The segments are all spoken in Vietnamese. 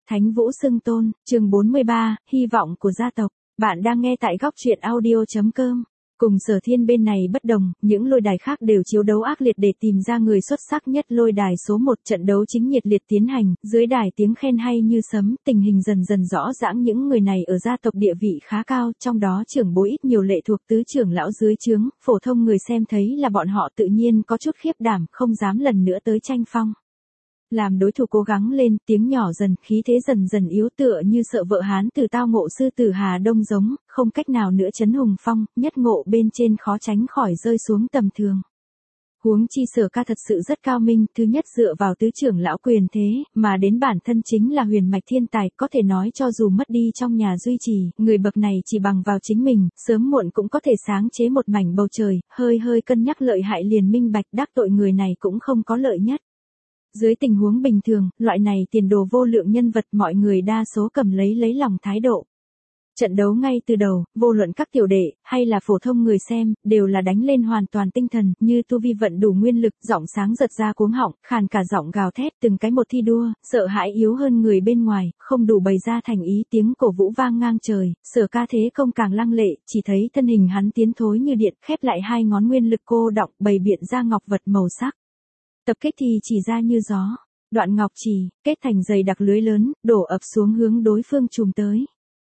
Thánh Vũ Xưng Tôn, chương 43, hy vọng của gia tộc. Bạn đang nghe tại góc truyện audio.com. Cùng Sở Thiên bên này bất đồng, những lôi đài khác đều chiếu đấu ác liệt để tìm ra người xuất sắc nhất. Lôi đài số 1 trận đấu chính nhiệt liệt tiến hành, dưới đài tiếng khen hay như sấm, tình hình dần dần rõ ràng. Những người này ở gia tộc địa vị khá cao, trong đó trưởng bối ít nhiều lệ thuộc tứ trưởng lão dưới trướng, phổ thông người xem thấy là bọn họ tự nhiên có chút khiếp đảm, không dám lần nữa tới tranh phong. Làm đối thủ cố gắng lên, tiếng nhỏ dần, khí thế dần dần yếu tựa như sợ vợ Hán từ tao ngộ sư tử Hà Đông giống, không cách nào nữa chấn hùng phong, nhất ngộ bên trên khó tránh khỏi rơi xuống tầm thường. Huống chi Sở Ca thật sự rất cao minh, thứ nhất dựa vào tứ trưởng lão quyền thế, mà đến bản thân chính là huyền mạch thiên tài, có thể nói cho dù mất đi trong nhà duy trì, người bậc này chỉ bằng vào chính mình, sớm muộn cũng có thể sáng chế một mảnh bầu trời, hơi cân nhắc lợi hại liền minh bạch đắc tội người này cũng không có lợi nhất. Dưới tình huống bình thường, loại này tiền đồ vô lượng nhân vật mọi người đa số cầm lấy lòng thái độ. Trận đấu ngay từ đầu, vô luận các tiểu đệ, hay là phổ thông người xem, đều là đánh lên hoàn toàn tinh thần, như tu vi vận đủ nguyên lực, giọng sáng giật ra cuống họng, khàn cả giọng gào thét, từng cái một thi đua, sợ hãi yếu hơn người bên ngoài, không đủ bày ra thành ý, tiếng cổ vũ vang ngang trời. Sở Ca thế công càng lăng lệ, chỉ thấy thân hình hắn tiến thối như điện, khép lại hai ngón nguyên lực cô đọng, bày biện ra ngọc vật màu sắc. Tập kích thì chỉ ra như gió, đoạn ngọc chỉ, kết thành dày đặc lưới lớn, đổ ập xuống hướng đối phương trùm tới.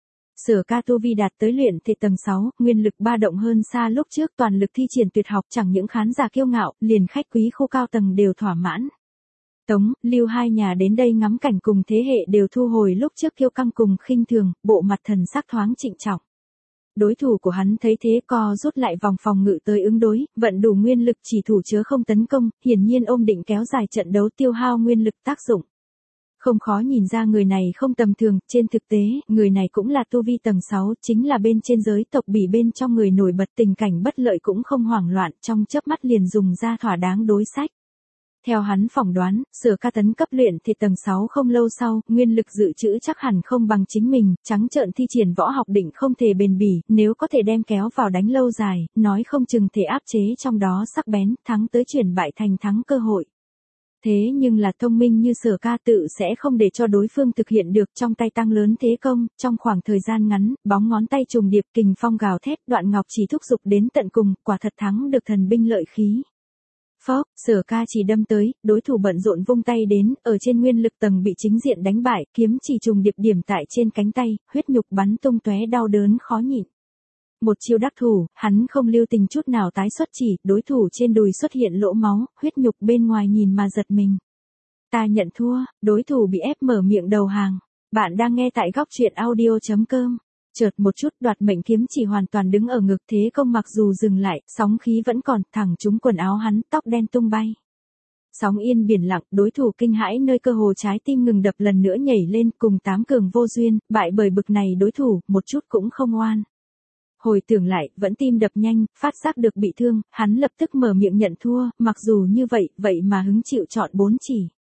Sở Ca tu vi đạt tới luyện thể tầng 6, nguyên lực ba động hơn xa lúc trước, toàn lực thi triển tuyệt học, chẳng những khán giả kiêu ngạo, liền khách quý khu cao tầng đều thỏa mãn. Tống, Lưu hai nhà đến đây ngắm cảnh cùng thế hệ đều thu hồi lúc trước kiêu căng cùng khinh thường, bộ mặt thần sắc thoáng trịnh trọng. Đối thủ của hắn thấy thế co rút lại vòng phòng ngự tới ứng đối, vận đủ nguyên lực chỉ thủ chớ không tấn công, hiển nhiên ôm định kéo dài trận đấu tiêu hao nguyên lực tác dụng. Không khó nhìn ra người này không tầm thường, trên thực tế, người này cũng là tu vi tầng 6, chính là bên trên giới tộc Bỉ bên trong người nổi bật, tình cảnh bất lợi cũng không hoảng loạn, trong chớp mắt liền dùng ra thỏa đáng đối sách. Theo hắn phỏng đoán, Sở Ca tấn cấp luyện thì tầng 6 không lâu sau, nguyên lực dự trữ chắc hẳn không bằng chính mình, trắng trợn thi triển võ học định không thể bền bỉ, nếu có thể đem kéo vào đánh lâu dài, nói không chừng thể áp chế trong đó sắc bén, thắng tới chuyển bại thành thắng cơ hội. Thế nhưng là thông minh như Sở Ca tự sẽ không để cho đối phương thực hiện được, trong tay tăng lớn thế công, trong khoảng thời gian ngắn, bóng ngón tay trùng điệp, kình phong gào thét, đoạn ngọc chỉ thúc giục đến tận cùng, quả thật thắng được thần binh lợi khí. Phốc, Sở Ca chỉ đâm tới, đối thủ bận rộn vung tay đến, ở trên nguyên lực tầng bị chính diện đánh bại, kiếm chỉ trùng điệp điểm tại trên cánh tay, huyết nhục bắn tung tóe đau đớn khó nhịn. Một chiêu đắc thủ, hắn không lưu tình chút nào tái xuất chỉ, đối thủ trên đùi xuất hiện lỗ máu, huyết nhục bên ngoài nhìn mà giật mình. Ta nhận thua, đối thủ bị ép mở miệng đầu hàng. Bạn đang nghe tại góc truyện audio.com. Chợt một chút, đoạt mệnh kiếm chỉ hoàn toàn đứng ở ngực, thế công mặc dù dừng lại, sóng khí vẫn còn, thẳng trúng quần áo hắn, tóc đen tung bay. Sóng yên biển lặng, đối thủ kinh hãi nơi cơ hồ trái tim ngừng đập, lần nữa nhảy lên, cùng tám cường vô duyên, bại bởi bực này đối thủ, một chút cũng không oan. Hồi tưởng lại, vẫn tim đập nhanh, phát giác được bị thương, hắn lập tức mở miệng nhận thua, mặc dù như vậy mà hứng chịu chọn 4 chỉ.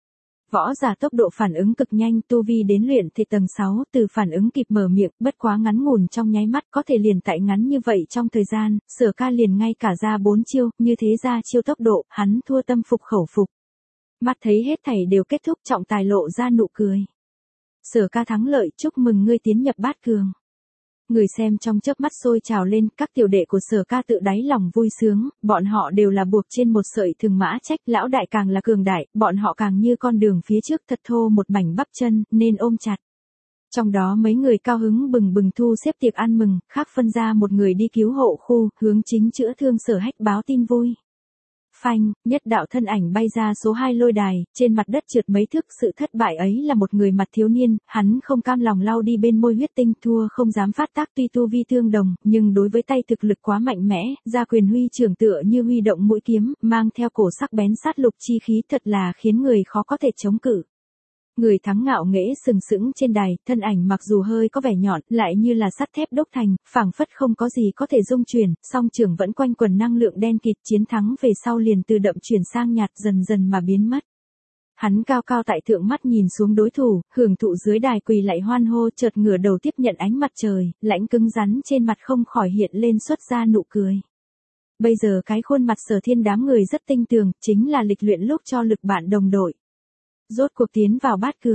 Võ giả tốc độ phản ứng cực nhanh, tu vi đến luyện thể tầng 6, từ phản ứng kịp mở miệng, bất quá ngắn ngủn trong nháy mắt, có thể liền tại ngắn như vậy trong thời gian, Sở Ca liền ngay cả ra 4 chiêu, như thế ra chiêu tốc độ, hắn thua tâm phục khẩu phục. Mắt thấy hết thảy đều kết thúc, trọng tài lộ ra nụ cười. Sở Ca thắng lợi, chúc mừng ngươi tiến nhập bát cường. Người xem trong chớp mắt sôi trào lên, các tiểu đệ của Sở Ca tự đáy lòng vui sướng, bọn họ đều là buộc trên một sợi thừng mã trách, lão đại càng là cường đại, bọn họ càng như con đường phía trước thật thô một mảnh bắp chân, nên ôm chặt. Trong đó mấy người cao hứng bừng thu xếp tiệc ăn mừng, khác phân ra một người đi cứu hộ khu, hướng chính chữa thương Sở Hách báo tin vui. Phanh, nhất đạo thân ảnh bay ra số 2 lôi đài, trên mặt đất trượt mấy thước, sự thất bại ấy là một người mặt thiếu niên, hắn không cam lòng lau đi bên môi huyết tinh, thua không dám phát tác, tuy tu vi tương đồng, nhưng đối với tay thực lực quá mạnh mẽ, ra quyền huy trưởng tựa như huy động mũi kiếm, mang theo cổ sắc bén sát lục chi khí, thật là khiến người khó có thể chống cự. Người thắng ngạo nghễ sừng sững trên đài, thân ảnh mặc dù hơi có vẻ nhọn, lại như là sắt thép đúc thành, phảng phất không có gì có thể dung chuyển, song trường vẫn quanh quần năng lượng đen kịt, chiến thắng về sau liền từ đậm chuyển sang nhạt, dần mà biến mất. Hắn cao cao tại thượng, mắt nhìn xuống đối thủ, hưởng thụ dưới đài quỳ lại hoan hô, chợt ngửa đầu tiếp nhận ánh mặt trời, lãnh cứng rắn trên mặt không khỏi hiện lên xuất ra nụ cười. Bây giờ cái khuôn mặt Sở Thiên đám người rất tinh tường, chính là lịch luyện lúc cho lực bạn đồng đội. Rốt cuộc tiến vào bát cường.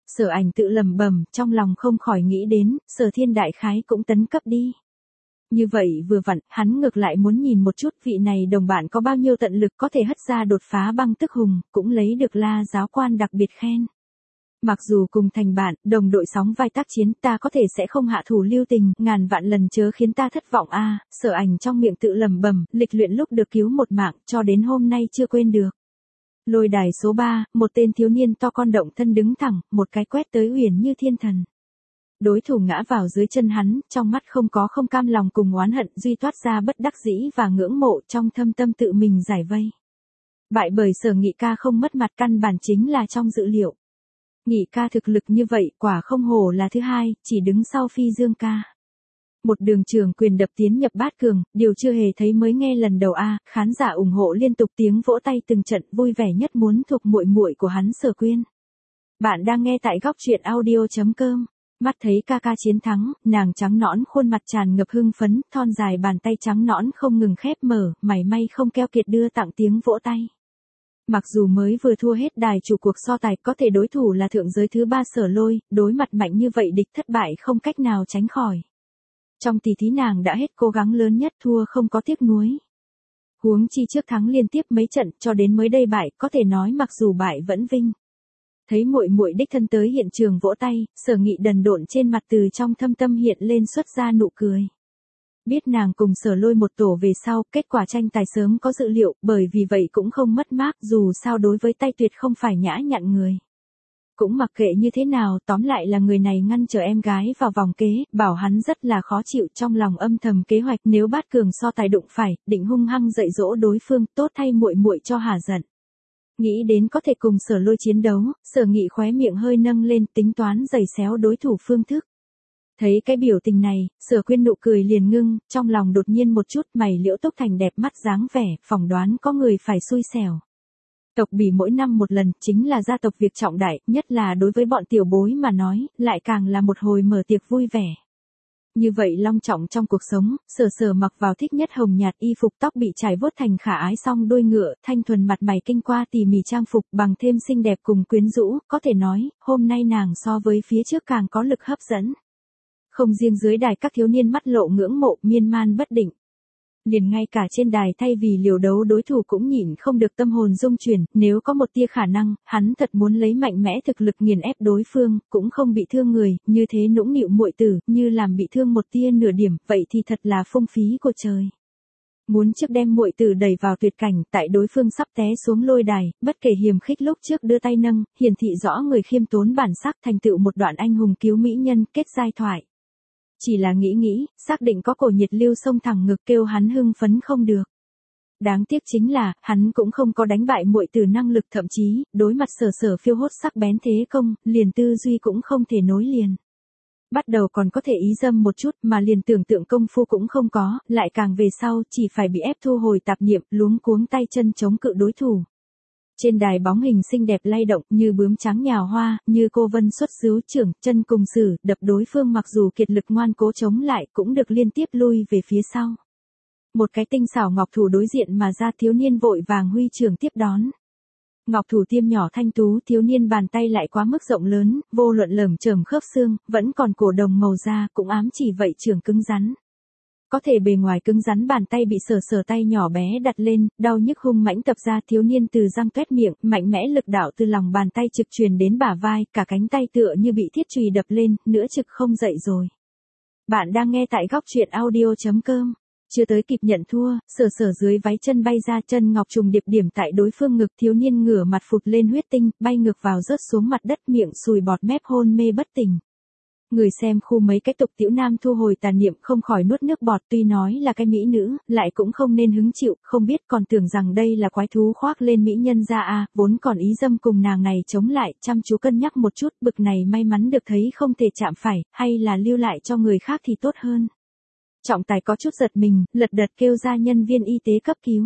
Sở Ảnh tự lẩm bẩm, trong lòng không khỏi nghĩ đến, Sở Thiên đại khái cũng tấn cấp đi. Như vậy vừa vặn, hắn ngược lại muốn nhìn một chút vị này đồng bạn có bao nhiêu tận lực có thể hất ra đột phá băng tức hùng, cũng lấy được La giáo quan đặc biệt khen. Mặc dù cùng thành bạn, đồng đội sóng vai tác chiến, ta có thể sẽ không hạ thủ lưu tình, ngàn vạn lần chớ khiến ta thất vọng a. Sở Ảnh trong miệng tự lẩm bẩm, lịch luyện lúc được cứu một mạng, cho đến hôm nay chưa quên được. Lôi đài số 3, một tên thiếu niên to con động thân đứng thẳng, một cái quét tới uyển như thiên thần. Đối thủ ngã vào dưới chân hắn, trong mắt không cam lòng cùng oán hận, duy toát ra bất đắc dĩ và ngưỡng mộ, trong thâm tâm tự mình giải vây. Bại bởi Sở Nghị ca không mất mặt, căn bản chính là trong dự liệu. Nghị ca thực lực như vậy, quả không hổ là thứ hai, chỉ đứng sau Phi Dương ca. Một đường trường quyền đập tiến nhập bát cường, điều chưa hề thấy mới nghe lần đầu a. Khán giả ủng hộ liên tục tiếng vỗ tay từng trận, vui vẻ nhất muốn thuộc muội muội của hắn Sở Quyên. Bạn đang nghe tại góc truyện audio.com. Mắt thấy ca ca chiến thắng, nàng trắng nõn khuôn mặt tràn ngập hưng phấn, thon dài bàn tay trắng nõn không ngừng khép mở, mảy may không keo kiệt đưa tặng tiếng vỗ tay. Mặc dù mới vừa thua hết đài chủ cuộc so tài, có thể đối thủ là thượng giới thứ 3 Sở Lôi, đối mặt mạnh như vậy địch thất bại không cách nào tránh khỏi. Trong tỷ thí nàng đã hết cố gắng lớn nhất, thua không có tiếc nuối. Huống chi trước thắng liên tiếp mấy trận, cho đến mới đây bại, có thể nói mặc dù bại vẫn vinh. Thấy muội muội đích thân tới hiện trường vỗ tay, Sở Nghị đần độn trên mặt từ trong thâm tâm hiện lên xuất ra nụ cười. Biết nàng cùng Sở Lôi một tổ về sau, kết quả tranh tài sớm có dự liệu, bởi vì vậy cũng không mất mát, dù sao đối với tay tuyệt không phải nhã nhặn người. Cũng mặc kệ như thế nào, tóm lại là người này ngăn trở em gái vào vòng kế, bảo hắn rất là khó chịu, trong lòng âm thầm kế hoạch nếu bát cường so tài đụng phải, định hung hăng dạy dỗ đối phương, tốt thay muội muội cho hả giận. Nghĩ đến có thể cùng Sở Lôi chiến đấu, Sở Nghị khóe miệng hơi nâng lên, tính toán giày xéo đối thủ phương thức. Thấy cái biểu tình này, Sở Quyên nụ cười liền ngưng, trong lòng đột nhiên một chút, mày liễu tóc thành đẹp mắt dáng vẻ, phỏng đoán có người phải xui xẻo. Tộc Bỉ mỗi năm một lần, chính là gia tộc việc trọng đại, nhất là đối với bọn tiểu bối mà nói, lại càng là một hồi mở tiệc vui vẻ. Như vậy long trọng trong cuộc sống, Sở mặc vào thích nhất hồng nhạt y phục, tóc bị trải vuốt thành khả ái song đuôi ngựa, thanh thuần mặt mày kinh qua tỉ mỉ trang phục, bằng thêm xinh đẹp cùng quyến rũ, có thể nói, hôm nay nàng so với phía trước càng có lực hấp dẫn. Không riêng dưới đài các thiếu niên mắt lộ ngưỡng mộ, miên man bất định. Liền ngay cả trên đài thay vì liều đấu đối thủ cũng nhịn không được tâm hồn rung chuyển, nếu có một tia khả năng, hắn thật muốn lấy mạnh mẽ thực lực nghiền ép đối phương, cũng không bị thương người, như thế nũng nịu muội tử, như làm bị thương một tia nửa điểm, vậy thì thật là phung phí của trời. Muốn trước đem muội tử đẩy vào tuyệt cảnh, tại đối phương sắp té xuống lôi đài, bất kể hiềm khích lúc trước đưa tay nâng, hiển thị rõ người khiêm tốn bản sắc, thành tựu một đoạn anh hùng cứu mỹ nhân, kết giai thoại. Chỉ là nghĩ, xác định có cổ nhiệt lưu xông thẳng ngực kêu hắn hưng phấn không được. Đáng tiếc chính là, hắn cũng không có đánh bại muội tử năng lực, thậm chí, đối mặt Sở phiêu hốt sắc bén thế công, liền tư duy cũng không thể nối liền. Bắt đầu còn có thể ý dâm một chút mà liền tưởng tượng công phu cũng không có, lại càng về sau chỉ phải bị ép thu hồi tạp niệm, luống cuống tay chân chống cự đối thủ. Trên đài bóng hình xinh đẹp lay động như bướm trắng nhào hoa, như cô vân xuất xứ trưởng, chân cùng sử, đập đối phương mặc dù kiệt lực ngoan cố chống lại cũng được liên tiếp lui về phía sau. Một cái tinh xảo ngọc thủ đối diện mà ra, thiếu niên vội vàng huy trưởng tiếp đón. Ngọc thủ tiêm nhỏ thanh tú, thiếu niên bàn tay lại quá mức rộng lớn, vô luận lởm chởm khớp xương, vẫn còn cổ đồng màu da, cũng ám chỉ vậy trưởng cứng rắn. Có thể bề ngoài cứng rắn, bàn tay bị Sở tay nhỏ bé đặt lên, đau nhức hung mãnh tập ra, thiếu niên từ răng toét miệng, mạnh mẽ lực đạo từ lòng bàn tay trực truyền đến bả vai, cả cánh tay tựa như bị thiết chùy đập lên, nữa trực không dậy rồi. Bạn đang nghe tại góc truyện audio.com. Chưa tới kịp nhận thua, Sở dưới váy chân bay ra, chân ngọc trùng điệp điểm tại đối phương ngực, thiếu niên ngửa mặt phụt lên huyết tinh, bay ngược vào rớt xuống mặt đất, miệng sùi bọt mép hôn mê bất tỉnh. Người xem khu mấy cái tục tiểu nam thu hồi tà niệm không khỏi nuốt nước bọt, tuy nói là cái mỹ nữ, lại cũng không nên hứng chịu, không biết còn tưởng rằng đây là quái thú khoác lên mỹ nhân ra a, vốn còn ý dâm cùng nàng này chống lại, chăm chú cân nhắc một chút, bực này may mắn được thấy không thể chạm phải, hay là lưu lại cho người khác thì tốt hơn. Trọng tài có chút giật mình, lật đật kêu ra nhân viên y tế cấp cứu.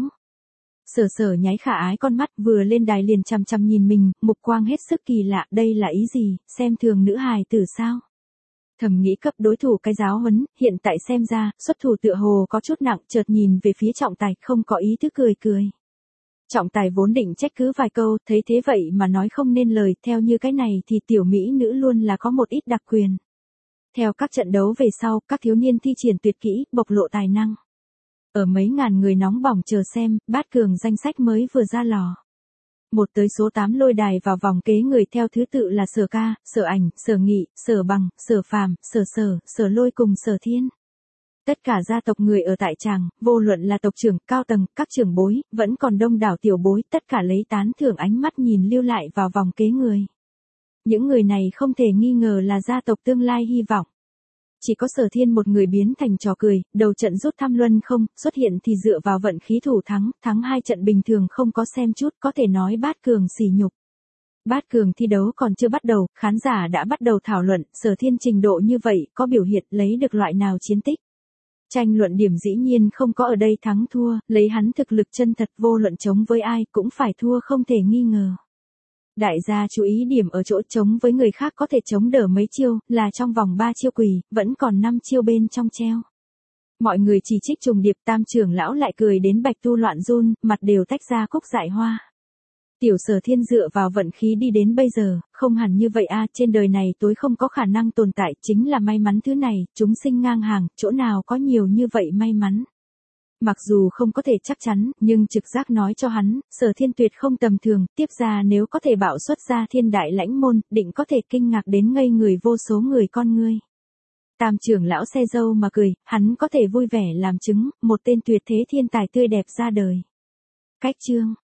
Sở nháy khả ái con mắt, vừa lên đài liền chằm chằm nhìn mình, mục quang hết sức kỳ lạ, đây là ý gì, xem thường nữ hài tử sao? Thầm nghĩ cấp đối thủ cái giáo huấn, hiện tại xem ra, xuất thủ tựa hồ có chút nặng, chợt nhìn về phía trọng tài, không có ý thức cười. Trọng tài vốn định trách cứ vài câu, thấy thế vậy mà nói không nên lời, theo như cái này thì tiểu mỹ nữ luôn là có một ít đặc quyền. Theo các trận đấu về sau, các thiếu niên thi triển tuyệt kỹ, bộc lộ tài năng. Ở mấy ngàn người nóng bỏng chờ xem, bát cường danh sách mới vừa ra lò. 1 tới số 8 lôi đài vào vòng kế người theo thứ tự là Sở Ca, Sở Ảnh, Sở Nghị, Sở Bằng, Sở Phàm, Sở Lôi cùng Sở Thiên. Tất cả gia tộc người ở tại tràng, vô luận là tộc trưởng, cao tầng, các trưởng bối, vẫn còn đông đảo tiểu bối, tất cả lấy tán thưởng ánh mắt nhìn lưu lại vào vòng kế người. Những người này không thể nghi ngờ là gia tộc tương lai hy vọng. Chỉ có Sở Thiên một người biến thành trò cười, đầu trận rút thăm luân không, xuất hiện thì dựa vào vận khí thủ thắng 2 trận bình thường không có xem chút, có thể nói bát cường sỉ nhục. Bát cường thi đấu còn chưa bắt đầu, khán giả đã bắt đầu thảo luận, Sở Thiên trình độ như vậy, có biểu hiện lấy được loại nào chiến tích. Tranh luận điểm dĩ nhiên không có ở đây thắng thua, lấy hắn thực lực chân thật vô luận chống với ai cũng phải thua không thể nghi ngờ. Đại gia chú ý điểm ở chỗ chống với người khác có thể chống đỡ mấy chiêu, là trong vòng 3 chiêu quỳ, vẫn còn 5 chiêu bên trong treo. Mọi người chỉ trích trùng điệp, Tam trưởng lão lại cười đến bạch tu loạn run, mặt đều tách ra cúc dại hoa. Tiểu Sở Thiên dựa vào vận khí đi đến bây giờ, không hẳn như vậy a, trên đời này tối không có khả năng tồn tại, chính là may mắn thứ này, chúng sinh ngang hàng, chỗ nào có nhiều như vậy may mắn. Mặc dù không có thể chắc chắn, nhưng trực giác nói cho hắn, Sở Thiên tuyệt không tầm thường, tiếp ra nếu có thể bạo xuất ra thiên đại lãnh môn, định có thể kinh ngạc đến ngây người vô số người con ngươi. Tam trưởng lão xe dâu mà cười, hắn có thể vui vẻ làm chứng, một tên tuyệt thế thiên tài tươi đẹp ra đời. Cách chương